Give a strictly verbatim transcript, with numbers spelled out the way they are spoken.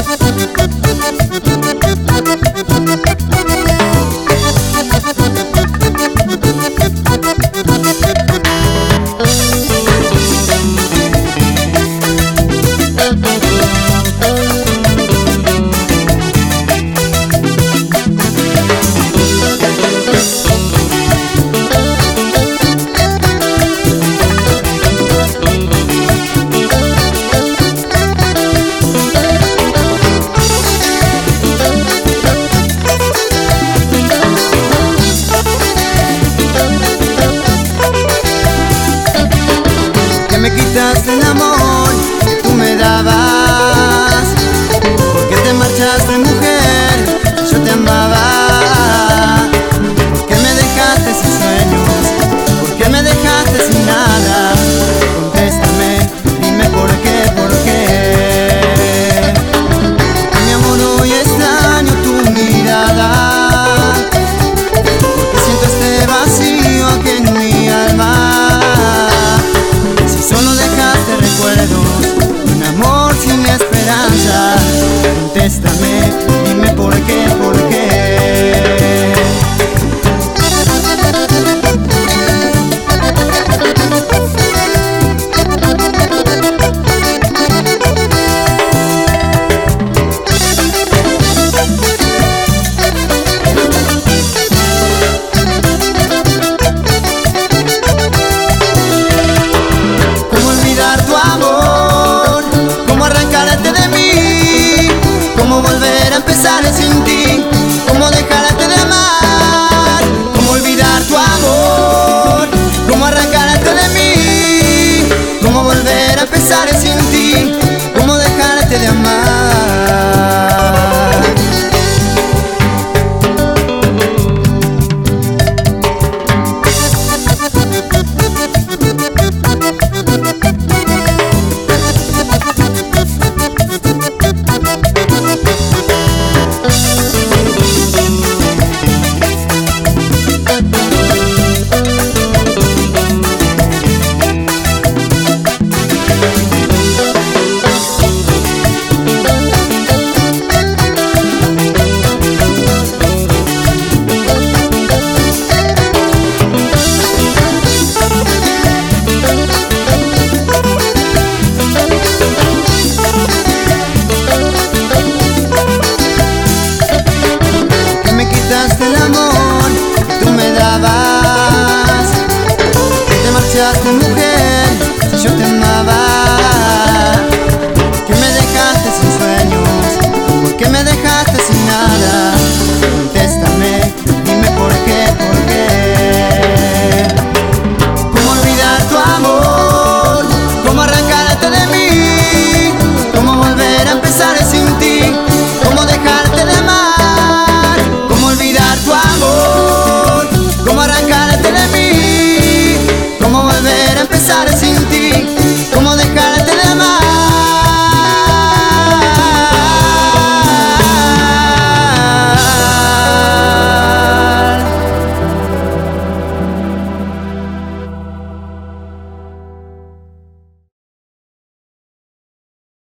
Me quitaste el amor que tú me dabas, porque te marchaste, mujer, yo te amaba. Porque me dejaste sin sueños, porque me dejaste sin nada. Contéstame, dime por qué, por qué. Porque mi amor, hoy extraño tu mirada, porque siento este vacío aquí en mi alma. Solo dejaste recuerdos, un amor sin esperanza. Contéstame, dime por qué, por qué. ¿Cómo volver a empezar sin ti? ¿Cómo dejarte de amar? ¿Cómo olvidar tu amor? ¿Cómo arrancarte de mí? ¿Cómo volver a empezar sin ti?